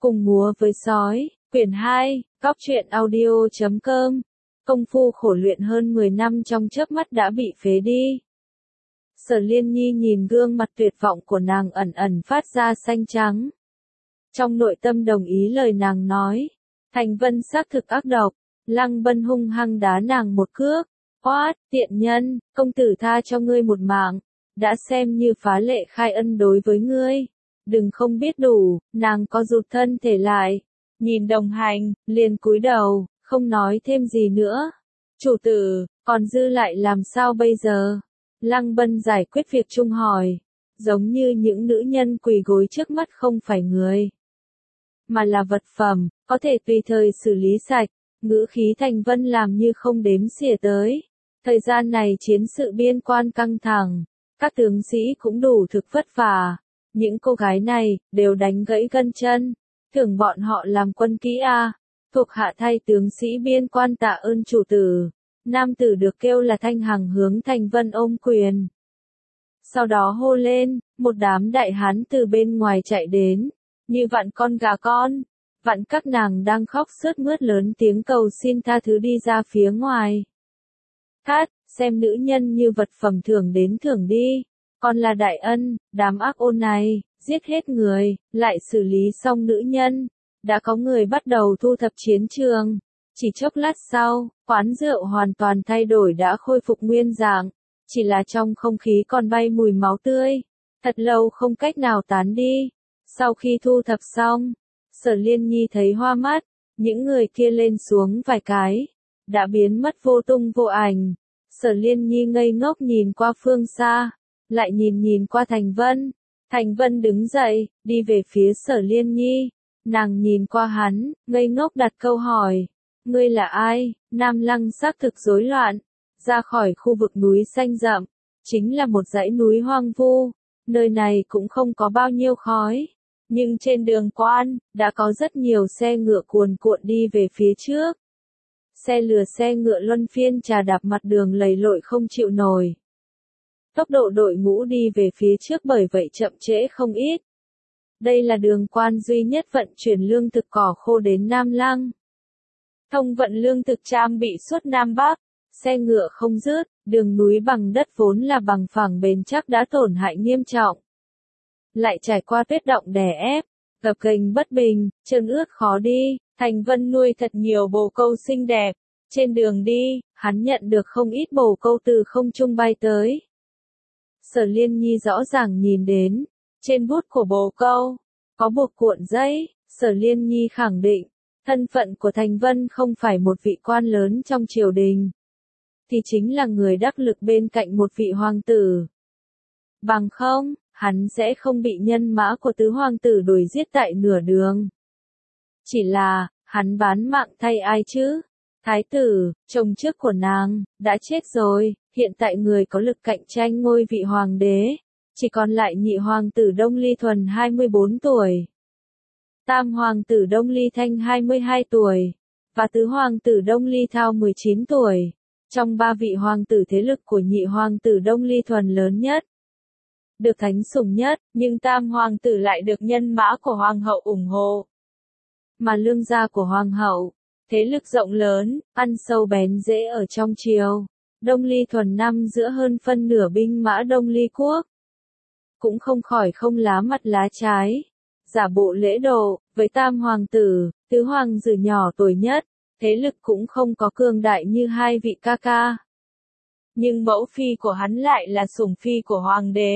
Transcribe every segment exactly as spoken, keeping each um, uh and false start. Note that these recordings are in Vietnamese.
Cùng múa với sói, quyển hai, góc truyện audio chấm com. Công phu khổ luyện hơn mười năm trong chớp mắt đã bị phế đi. Sở Liên Nhi nhìn gương mặt tuyệt vọng của nàng ẩn ẩn phát ra xanh trắng. Trong nội tâm đồng ý lời nàng nói. Thành Vân xác thực ác độc, Lăng Bân hung hăng đá nàng một cước. Quát, tiện nhân, công tử tha cho ngươi một mạng, đã xem như phá lệ khai ân đối với ngươi. Đừng không biết đủ, nàng có rụt thân thể lại. Nhìn đồng hành, liền cúi đầu, không nói thêm gì nữa. Chủ tử, còn dư lại làm sao bây giờ? Lăng Bân giải quyết việc chung hỏi. Giống như những nữ nhân quỳ gối trước mắt không phải người, mà là vật phẩm, có thể tùy thời xử lý sạch. Ngữ khí Thành Vân làm như không đếm xỉa tới. Thời gian này chiến sự biên quan căng thẳng, các tướng sĩ cũng đủ thực vất vả. Những cô gái này, đều đánh gãy gân chân. Thưởng bọn họ làm quân kỹ a. Thuộc hạ thay tướng sĩ biên quan tạ ơn chủ tử. Nam tử được kêu là Thanh Hằng hướng Thành Vân ôm quyền. Sau đó hô lên, một đám đại hán từ bên ngoài chạy đến. Như vặn con gà con. Vặn các nàng đang khóc sướt mướt lớn tiếng cầu xin tha thứ đi ra phía ngoài. Thát, xem nữ nhân như vật phẩm thưởng đến thưởng đi. Còn là đại ân, đám ác ôn này, giết hết người, lại xử lý xong nữ nhân. Đã có người bắt đầu thu thập chiến trường. Chỉ chốc lát sau, quán rượu hoàn toàn thay đổi đã khôi phục nguyên dạng. Chỉ là trong không khí còn bay mùi máu tươi. Thật lâu không cách nào tán đi. Sau khi thu thập xong, Sở Liên Nhi thấy hoa mắt. Những người kia lên xuống vài cái, đã biến mất vô tung vô ảnh. Sở Liên Nhi ngây ngốc nhìn qua phương xa, lại nhìn nhìn qua Thành Vân. Thành Vân đứng dậy, đi về phía Sở Liên Nhi. Nàng nhìn qua hắn, ngây ngốc đặt câu hỏi. Ngươi là ai? Nam Lăng xác thực rối loạn. Ra khỏi khu vực núi xanh rậm, chính là một dãy núi hoang vu. Nơi này cũng không có bao nhiêu khói. Nhưng trên đường quan, đã có rất nhiều xe ngựa cuồn cuộn đi về phía trước. Xe lừa xe ngựa luân phiên trà đạp mặt đường lầy lội không chịu nổi. Tốc độ đội ngũ đi về phía trước bởi vậy chậm trễ không ít. Đây là đường quan duy nhất vận chuyển lương thực cỏ khô đến Nam Lăng. Thông vận lương thực trang bị suốt Nam Bắc, xe ngựa không dứt, đường núi bằng đất vốn là bằng phẳng bền chắc đã tổn hại nghiêm trọng. Lại trải qua tuyết động đè ép, gập ghềnh bất bình, chân ướt khó đi. Thành Vân nuôi thật nhiều bồ câu xinh đẹp. Trên đường đi, hắn nhận được không ít bồ câu từ không trung bay tới. Sở Liên Nhi rõ ràng nhìn đến, trên bút của bồ câu, có buộc cuộn dây. Sở Liên Nhi khẳng định, thân phận của Thành Vân không phải một vị quan lớn trong triều đình, thì chính là người đắc lực bên cạnh một vị hoàng tử. Bằng không, hắn sẽ không bị nhân mã của tứ hoàng tử đuổi giết tại nửa đường. Chỉ là, hắn bán mạng thay ai chứ? Thái tử, chồng trước của nàng, đã chết rồi, hiện tại người có lực cạnh tranh ngôi vị hoàng đế, chỉ còn lại nhị hoàng tử Đông Ly Thuần hai mươi bốn tuổi, tam hoàng tử Đông Ly Thanh hai mươi hai tuổi, và tứ hoàng tử Đông Ly Thao mười chín tuổi. Trong ba vị hoàng tử thế lực của nhị hoàng tử Đông Ly Thuần lớn nhất, được thánh sủng nhất, nhưng tam hoàng tử lại được nhân mã của hoàng hậu ủng hộ. Mà lương gia của hoàng hậu, thế lực rộng lớn, ăn sâu bén rễ ở trong triều. Đông Ly Thuần năm giữa hơn phân nửa binh mã Đông Ly quốc. Cũng không khỏi không lá mặt lá trái. Giả bộ lễ độ, với tam hoàng tử, tứ hoàng tử nhỏ tuổi nhất, thế lực cũng không có cường đại như hai vị ca ca. Nhưng mẫu phi của hắn lại là sủng phi của hoàng đế.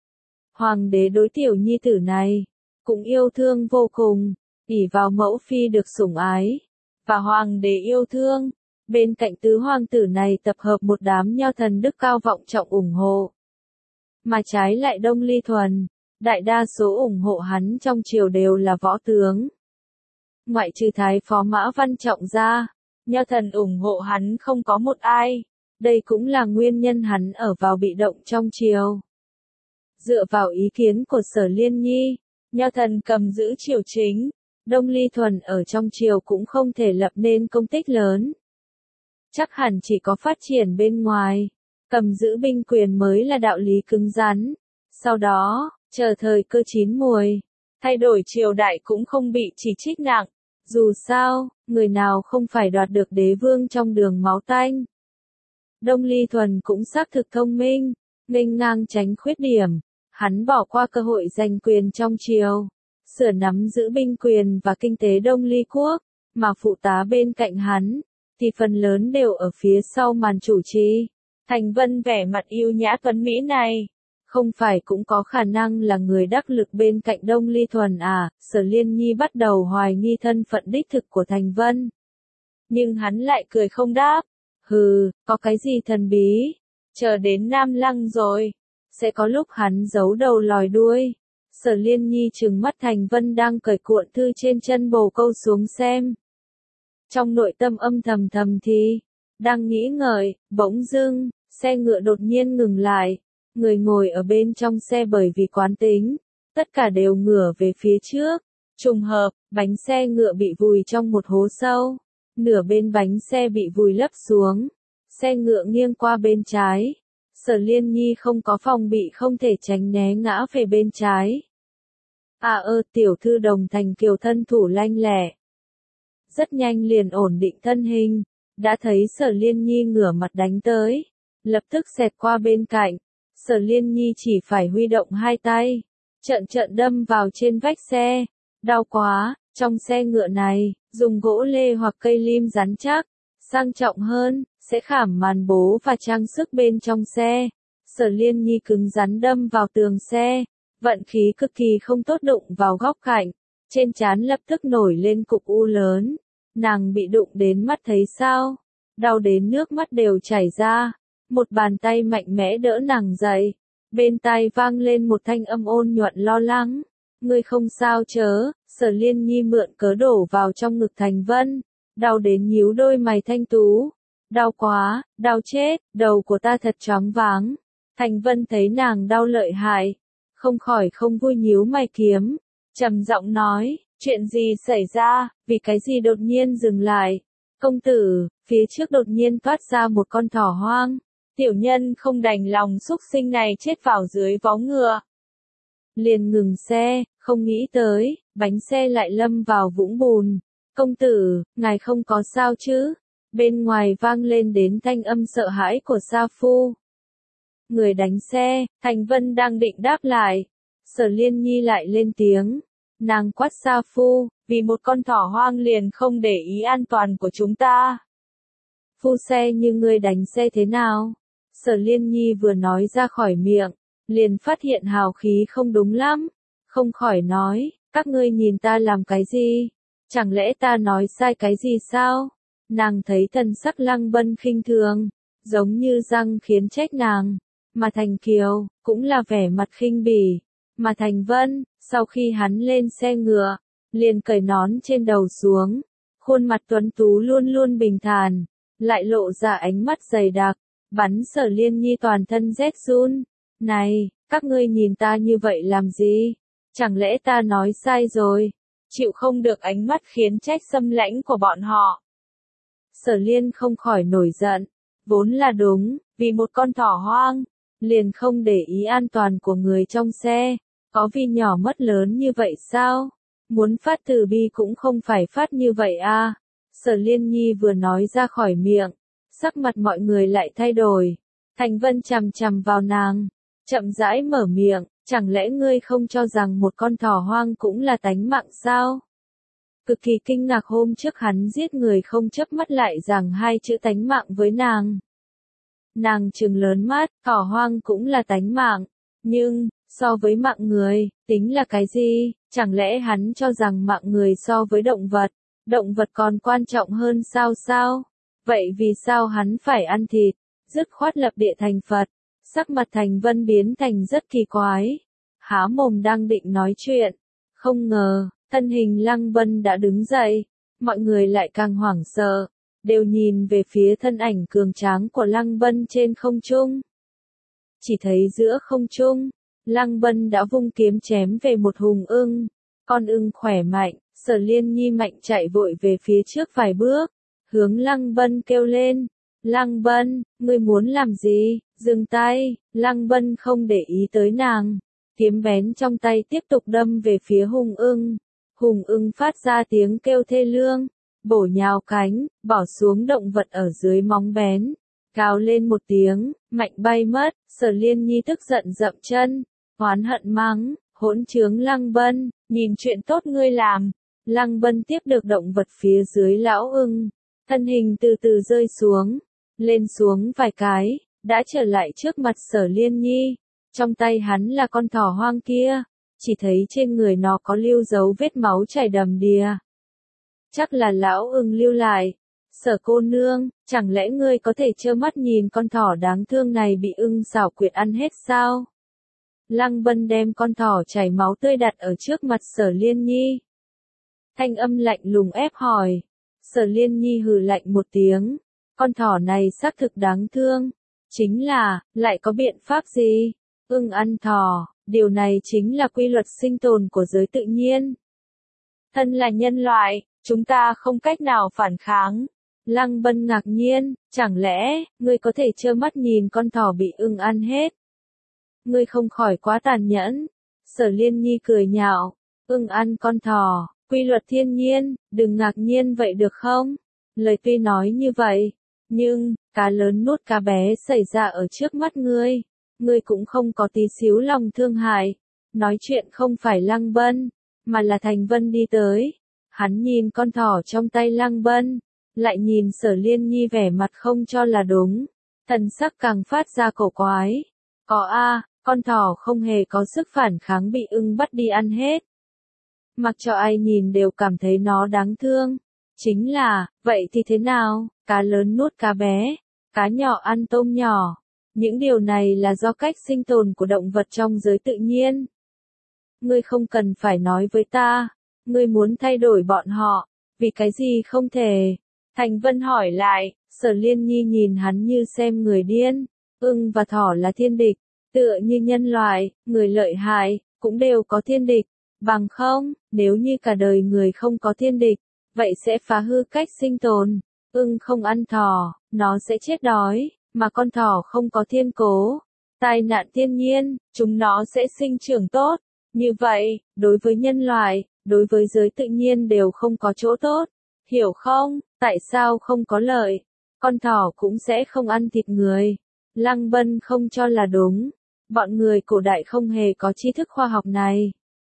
Hoàng đế đối tiểu nhi tử này, cũng yêu thương vô cùng. ỷ vào mẫu phi được sủng ái, và hoàng đế yêu thương, bên cạnh tứ hoàng tử này tập hợp một đám nho thần đức cao vọng trọng ủng hộ. Mà trái lại Đông Ly Thuần, đại đa số ủng hộ hắn trong triều đều là võ tướng. Ngoại trừ Thái phó Mã Văn Trọng ra, nho thần ủng hộ hắn không có một ai. Đây cũng là nguyên nhân hắn ở vào bị động trong triều. Dựa vào ý kiến của Sở Liên Nhi, nho thần cầm giữ triều chính. Đông Ly Thuần ở trong triều cũng không thể lập nên công tích lớn. Chắc hẳn chỉ có phát triển bên ngoài, cầm giữ binh quyền mới là đạo lý cứng rắn. Sau đó, chờ thời cơ chín muồi, thay đổi triều đại cũng không bị chỉ trích nặng. Dù sao, người nào không phải đoạt được đế vương trong đường máu tanh. Đông Ly Thuần cũng xác thực thông minh, nghênh ngang tránh khuyết điểm. Hắn bỏ qua cơ hội giành quyền trong triều, sửa nắm giữ binh quyền và kinh tế Đông Ly quốc, mà phụ tá bên cạnh hắn, thì phần lớn đều ở phía sau màn chủ trì. Thành Vân vẻ mặt yêu nhã tuấn mỹ này, không phải cũng có khả năng là người đắc lực bên cạnh Đông Ly Thuần à? Sở Liên Nhi bắt đầu hoài nghi thân phận đích thực của Thành Vân. Nhưng hắn lại cười không đáp. Hừ, có cái gì thần bí? Chờ đến Nam Lăng rồi, sẽ có lúc hắn giấu đầu lòi đuôi. Sở Liên Nhi trừng mắt Thành Vân đang cởi cuộn thư trên chân bồ câu xuống xem. Trong nội tâm âm thầm thầm thì, đang nghĩ ngợi, bỗng dưng, xe ngựa đột nhiên ngừng lại. Người ngồi ở bên trong xe bởi vì quán tính, tất cả đều ngửa về phía trước. Trùng hợp, bánh xe ngựa bị vùi trong một hố sâu. Nửa bên bánh xe bị vùi lấp xuống. Xe ngựa nghiêng qua bên trái. Sở Liên Nhi không có phòng bị không thể tránh né ngã về bên trái. À ơ, tiểu thư Đồng Thành Kiều thân thủ lanh lẹ. Rất nhanh liền ổn định thân hình. Đã thấy Sở Liên Nhi ngửa mặt đánh tới. Lập tức xẹt qua bên cạnh. Sở Liên Nhi chỉ phải huy động hai tay. Trận trận đâm vào trên vách xe. Đau quá, trong xe ngựa này, dùng gỗ lê hoặc cây lim rắn chắc. Sang trọng hơn, sẽ khảm màn bố và trang sức bên trong xe. Sở Liên Nhi cứng rắn đâm vào tường xe. Vận khí cực kỳ không tốt đụng vào góc cạnh. Trên trán lập tức nổi lên cục u lớn. Nàng bị đụng đến mắt thấy sao? Đau đến nước mắt đều chảy ra. Một bàn tay mạnh mẽ đỡ nàng dậy. Bên tai vang lên một thanh âm ôn nhuận lo lắng. Ngươi không sao chớ? Sở Liên Nhi mượn cớ đổ vào trong ngực Thành Vân. Đau đến nhíu đôi mày thanh tú. Đau quá, đau chết, đầu của ta thật choáng váng. Thành Vân thấy nàng đau lợi hại. Không khỏi không vui nhíu mày kiếm. Trầm giọng nói, chuyện gì xảy ra, vì cái gì đột nhiên dừng lại. Công tử, phía trước đột nhiên toát ra một con thỏ hoang. Tiểu nhân không đành lòng súc sinh này chết vào dưới vó ngựa. Liền ngừng xe, không nghĩ tới, bánh xe lại lâm vào vũng bùn. Công tử, ngài không có sao chứ? Bên ngoài vang lên đến thanh âm sợ hãi của Sa Phu. Người đánh xe, Thành Vân đang định đáp lại. Sở Liên Nhi lại lên tiếng. Nàng quát Sa Phu, vì một con thỏ hoang liền không để ý an toàn của chúng ta. Phu xe như ngươi đánh xe thế nào? Sở Liên Nhi vừa nói ra khỏi miệng, liền phát hiện hào khí không đúng lắm. Không khỏi nói, các ngươi nhìn ta làm cái gì? Chẳng lẽ ta nói sai cái gì sao? Nàng thấy thần sắc Lăng Bân khinh thường, giống như răng khiến trách nàng. Mà Thành Kiều, cũng là vẻ mặt khinh bỉ. Mà Thành Vân, sau khi hắn lên xe ngựa, liền cởi nón trên đầu xuống. Khuôn mặt tuấn tú luôn luôn bình thản, lại lộ ra ánh mắt dày đặc, bắn Sở Liên Nhi toàn thân rét run. Này, các ngươi nhìn ta như vậy làm gì? Chẳng lẽ ta nói sai rồi? Chịu không được ánh mắt khiến trách xâm lãnh của bọn họ. Sở Liên không khỏi nổi giận. Vốn là đúng, vì một con thỏ hoang, liền không để ý an toàn của người trong xe. Có vì nhỏ mất lớn như vậy sao? Muốn phát từ bi cũng không phải phát như vậy à? Sở Liên Nhi vừa nói ra khỏi miệng, sắc mặt mọi người lại thay đổi. Thành Vân chằm chằm vào nàng, chậm rãi mở miệng, chẳng lẽ ngươi không cho rằng một con thỏ hoang cũng là tánh mạng sao? Cực kỳ kinh ngạc hôm trước hắn giết người không chớp mắt lại rằng hai chữ tánh mạng với nàng. Nàng trừng lớn mắt, thỏ hoang cũng là tánh mạng, nhưng, so với mạng người, tính là cái gì? Chẳng lẽ hắn cho rằng mạng người so với động vật, động vật còn quan trọng hơn sao sao? Vậy vì sao hắn phải ăn thịt? Dứt khoát lập địa thành Phật. Sắc mặt Thành Vân biến thành rất kỳ quái. Há mồm đang định nói chuyện. Không ngờ, thân hình Lăng Vân đã đứng dậy. Mọi người lại càng hoảng sợ. Đều nhìn về phía thân ảnh cường tráng của Lăng Vân trên không trung. Chỉ thấy giữa không trung, Lăng Vân đã vung kiếm chém về một hùng ưng. Con ưng khỏe mạnh, Sở Liên Nhi mạnh chạy vội về phía trước vài bước. Hướng Lăng Vân kêu lên. Lăng Vân, ngươi muốn làm gì? Dừng tay. Lăng Vân không để ý tới nàng. kiếm bén trong tay tiếp tục đâm về phía Hùng Ưng. Hùng Ưng phát ra tiếng kêu thê lương, bổ nhào cánh, bỏ xuống động vật ở dưới móng bén, gào lên một tiếng, mạnh bay mất. Sở Liên Nhi tức giận dậm chân, oán hận mắng, hỗn trướng Lăng Bân, nhìn chuyện tốt ngươi làm. Lăng Bân tiếp được động vật phía dưới lão ưng, thân hình từ từ rơi xuống, lên xuống vài cái, đã trở lại trước mặt Sở Liên Nhi. Trong tay hắn là con thỏ hoang kia, chỉ thấy trên người nó có lưu dấu vết máu chảy đầm đìa. Chắc là lão ưng lưu lại. Sở cô nương, chẳng lẽ ngươi có thể trơ mắt nhìn con thỏ đáng thương này bị ưng xảo quyệt ăn hết sao? Lăng Bân đem con thỏ chảy máu tươi đặt ở trước mặt Sở Liên Nhi. Thanh âm lạnh lùng ép hỏi. Sở Liên Nhi hừ lạnh một tiếng. Con thỏ này xác thực đáng thương. Chính là, lại có biện pháp gì? Ưng ăn thỏ, điều này chính là quy luật sinh tồn của giới tự nhiên. Thân là nhân loại, chúng ta không cách nào phản kháng. Lăng Bân ngạc nhiên, chẳng lẽ, ngươi có thể trơ mắt nhìn con thỏ bị ưng ăn hết? Ngươi không khỏi quá tàn nhẫn. Sở Liên Nhi cười nhạo, ưng ăn con thỏ, quy luật thiên nhiên, đừng ngạc nhiên vậy được không? Lời tuy nói như vậy, nhưng, cá lớn nuốt cá bé xảy ra ở trước mắt ngươi, ngươi cũng không có tí xíu lòng thương hại. Nói chuyện không phải Lăng Bân, mà là Thành Vân đi tới. Hắn nhìn con thỏ trong tay Lăng Bân, lại nhìn Sở Liên Nhi vẻ mặt không cho là đúng, thần sắc càng phát ra cổ quái. Có a, con thỏ không hề có sức phản kháng bị ưng bắt đi ăn hết. Mặc cho ai nhìn đều cảm thấy nó đáng thương. Chính là, vậy thì thế nào, cá lớn nuốt cá bé, cá nhỏ ăn tôm nhỏ. Những điều này là do cách sinh tồn của động vật trong giới tự nhiên. Ngươi không cần phải nói với ta, ngươi muốn thay đổi bọn họ, vì cái gì không thể? Thành Vân hỏi lại. Sở Liên Nhi nhìn hắn như xem người điên. Ưng và thỏ là thiên địch, tựa như nhân loại, người lợi hại, cũng đều có thiên địch. Bằng không, nếu như cả đời người không có thiên địch, vậy sẽ phá hư cách sinh tồn. Ưng không ăn thỏ, nó sẽ chết đói, mà con thỏ không có thiên cố, tai nạn thiên nhiên, chúng nó sẽ sinh trưởng tốt. Như vậy, đối với nhân loại, đối với giới tự nhiên đều không có chỗ tốt. Hiểu không? Tại sao không có lợi? Con thỏ cũng sẽ không ăn thịt người. Lăng Bân không cho là đúng. Bọn người cổ đại không hề có tri thức khoa học này.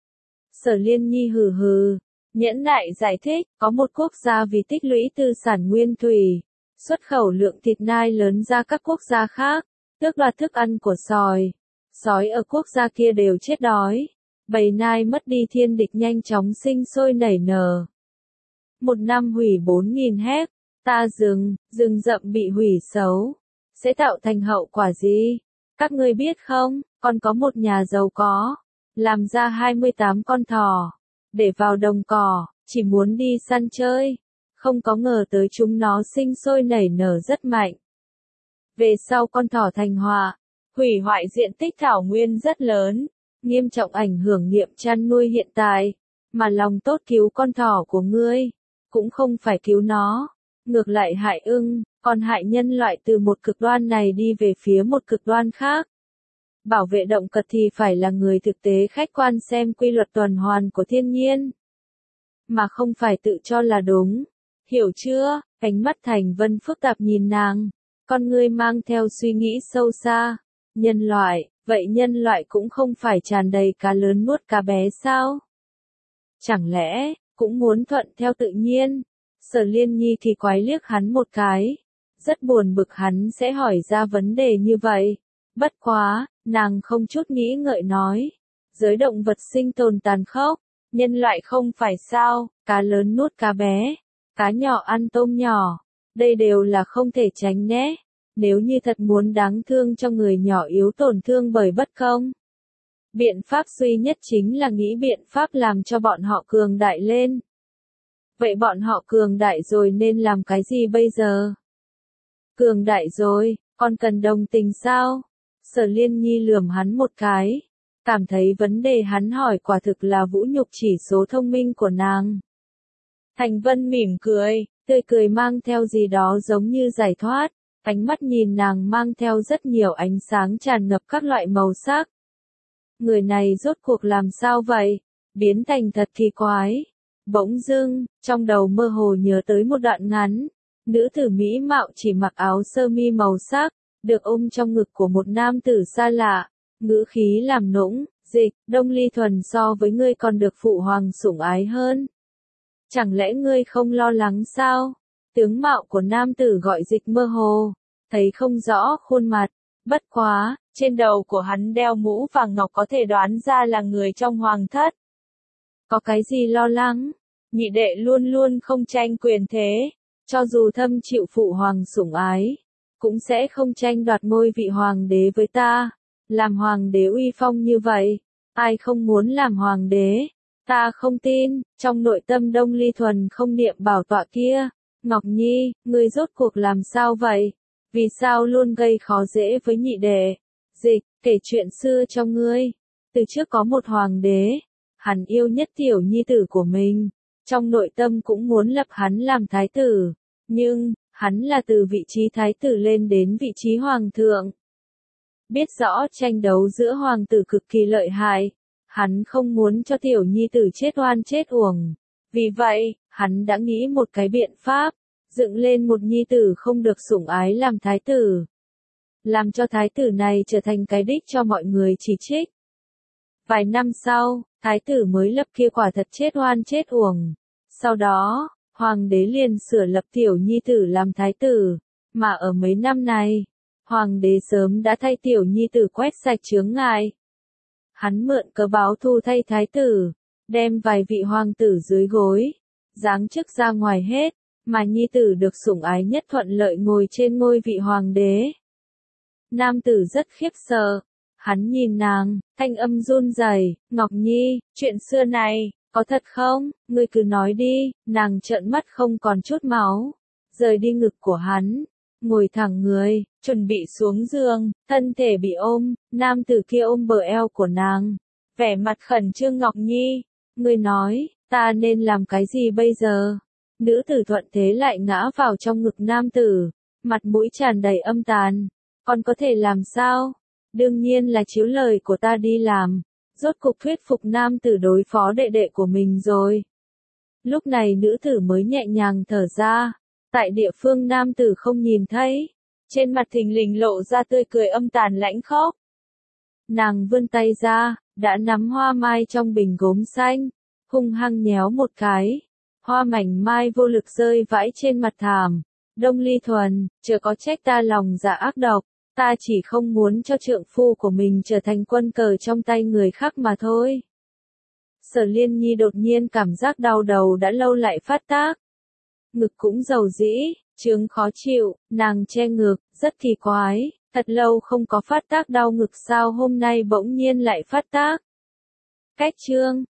Sở Liên Nhi hừ hừ, nhẫn nại giải thích, có một quốc gia vì tích lũy tư sản nguyên thủy, xuất khẩu lượng thịt nai lớn ra các quốc gia khác, tước đoạt thức ăn của sói. Sói ở quốc gia kia đều chết đói. Bầy nai mất đi thiên địch nhanh chóng sinh sôi nảy nở. Một năm hủy bốn nghìn héc ta rừng, rừng rậm bị hủy xấu, sẽ tạo thành hậu quả gì? Các ngươi biết không, còn có một nhà giàu có, làm ra hai mươi tám con thỏ, để vào đồng cỏ, chỉ muốn đi săn chơi. Không có ngờ tới chúng nó sinh sôi nảy nở rất mạnh. Về sau con thỏ thành họa, hủy hoại diện tích thảo nguyên rất lớn, nghiêm trọng ảnh hưởng nghiệm chăn nuôi hiện tại. Mà lòng tốt cứu con thỏ của ngươi, cũng không phải cứu nó, ngược lại hại ưng, còn hại nhân loại từ một cực đoan này đi về phía một cực đoan khác. Bảo vệ động vật thì phải là người thực tế khách quan xem quy luật tuần hoàn của thiên nhiên, mà không phải tự cho là đúng. Hiểu chưa? Ánh mắt Thành Vân phức tạp nhìn nàng, con ngươi mang theo suy nghĩ sâu xa. Nhân loại, vậy nhân loại cũng không phải tràn đầy cá lớn nuốt cá bé sao? Chẳng lẽ, cũng muốn thuận theo tự nhiên? Sở Liên Nhi thì quái liếc hắn một cái. Rất buồn bực hắn sẽ hỏi ra vấn đề như vậy. Bất quá, nàng không chút nghĩ ngợi nói. Giới động vật sinh tồn tàn khốc, nhân loại không phải sao, cá lớn nuốt cá bé, cá nhỏ ăn tôm nhỏ. Đây đều là không thể tránh né. Nếu như thật muốn đáng thương cho người nhỏ yếu tổn thương bởi bất công, biện pháp duy nhất chính là nghĩ biện pháp làm cho bọn họ cường đại lên. Vậy bọn họ cường đại rồi nên làm cái gì bây giờ? Cường đại rồi, còn cần đồng tình sao? Sở Liên Nhi lườm hắn một cái, cảm thấy vấn đề hắn hỏi quả thực là vũ nhục chỉ số thông minh của nàng. Thành Vân mỉm cười, tươi cười mang theo gì đó giống như giải thoát, ánh mắt nhìn nàng mang theo rất nhiều ánh sáng tràn ngập các loại màu sắc. người này rốt cuộc làm sao vậy? Biến thành thật kỳ quái. Bỗng dưng, trong đầu mơ hồ nhớ tới một đoạn ngắn. Nữ tử mỹ mạo chỉ mặc áo sơ mi màu sắc, được ôm trong ngực của một nam tử xa lạ. Ngữ khí làm nũng, dịch, Đông Ly Thuần so với ngươi còn được phụ hoàng sủng ái hơn. Chẳng lẽ ngươi không lo lắng sao? Tướng mạo của nam tử gọi dịch mơ hồ, thấy không rõ khuôn mặt, bất quá, trên đầu của hắn đeo mũ vàng ngọc có thể đoán ra là người trong hoàng thất. Có cái gì lo lắng? Nhị đệ luôn luôn không tranh quyền thế, cho dù thâm chịu phụ hoàng sủng ái, cũng sẽ không tranh đoạt ngôi vị hoàng đế với ta. Làm hoàng đế uy phong như vậy, ai không muốn làm hoàng đế? Ta không tin, trong nội tâm Đông Ly Thuần không niệm bảo tọa kia. Ngọc Nhi, ngươi rốt cuộc làm sao vậy? Vì sao luôn gây khó dễ với nhị đệ? Dịch, kể chuyện xưa cho ngươi. Từ trước có một hoàng đế, hắn yêu nhất tiểu nhi tử của mình, trong nội tâm cũng muốn lập hắn làm thái tử, nhưng, hắn là từ vị trí thái tử lên đến vị trí hoàng thượng. Biết rõ tranh đấu giữa hoàng tử cực kỳ lợi hại, hắn không muốn cho tiểu nhi tử chết oan chết uổng. Vì vậy, hắn đã nghĩ một cái biện pháp, dựng lên một nhi tử không được sủng ái làm thái tử. Làm cho thái tử này trở thành cái đích cho mọi người chỉ trích. Vài năm sau, thái tử mới lập kia quả thật chết oan chết uổng. Sau đó, hoàng đế liền sửa lập tiểu nhi tử làm thái tử, mà ở mấy năm này, hoàng đế sớm đã thay tiểu nhi tử quét sạch chướng ngại. Hắn mượn cớ báo thù thay thái tử, đem vài vị hoàng tử dưới gối, giáng chức ra ngoài hết, mà nhi tử được sủng ái nhất thuận lợi ngồi trên ngôi vị hoàng đế. Nam tử rất khiếp sợ, hắn nhìn nàng, thanh âm run rẩy, Ngọc Nhi, chuyện xưa này, có thật không? Ngươi cứ nói đi. Nàng trợn mắt không còn chút máu, rời đi ngực của hắn, ngồi thẳng người, chuẩn bị xuống giường, thân thể bị ôm, nam tử kia ôm bờ eo của nàng, vẻ mặt khẩn trương. Ngọc Nhi, ngươi nói, ta nên làm cái gì bây giờ? Nữ tử thuận thế lại ngã vào trong ngực nam tử, mặt mũi tràn đầy âm tàn. Con có thể làm sao? Đương nhiên là chiếu lời của ta đi làm. Rốt cục thuyết phục nam tử đối phó đệ đệ của mình rồi. Lúc này nữ tử mới nhẹ nhàng thở ra. Tại địa phương nam tử không nhìn thấy, trên mặt thình lình lộ ra tươi cười âm tàn lãnh khốc. Nàng vươn tay ra, đã nắm hoa mai trong bình gốm xanh, hung hăng nhéo một cái. Hoa mảnh mai vô lực rơi vãi trên mặt thảm. Đông Ly Thuần, chớ có trách ta lòng dạ ác độc, ta chỉ không muốn cho trượng phu của mình trở thành quân cờ trong tay người khác mà thôi. Sở Liên Nhi đột nhiên cảm giác đau đầu đã lâu lại phát tác. Ngực cũng dầu dĩ, chướng khó chịu, nàng che ngực, rất kỳ quái, thật lâu không có phát tác đau ngực sao hôm nay bỗng nhiên lại phát tác. Cách chương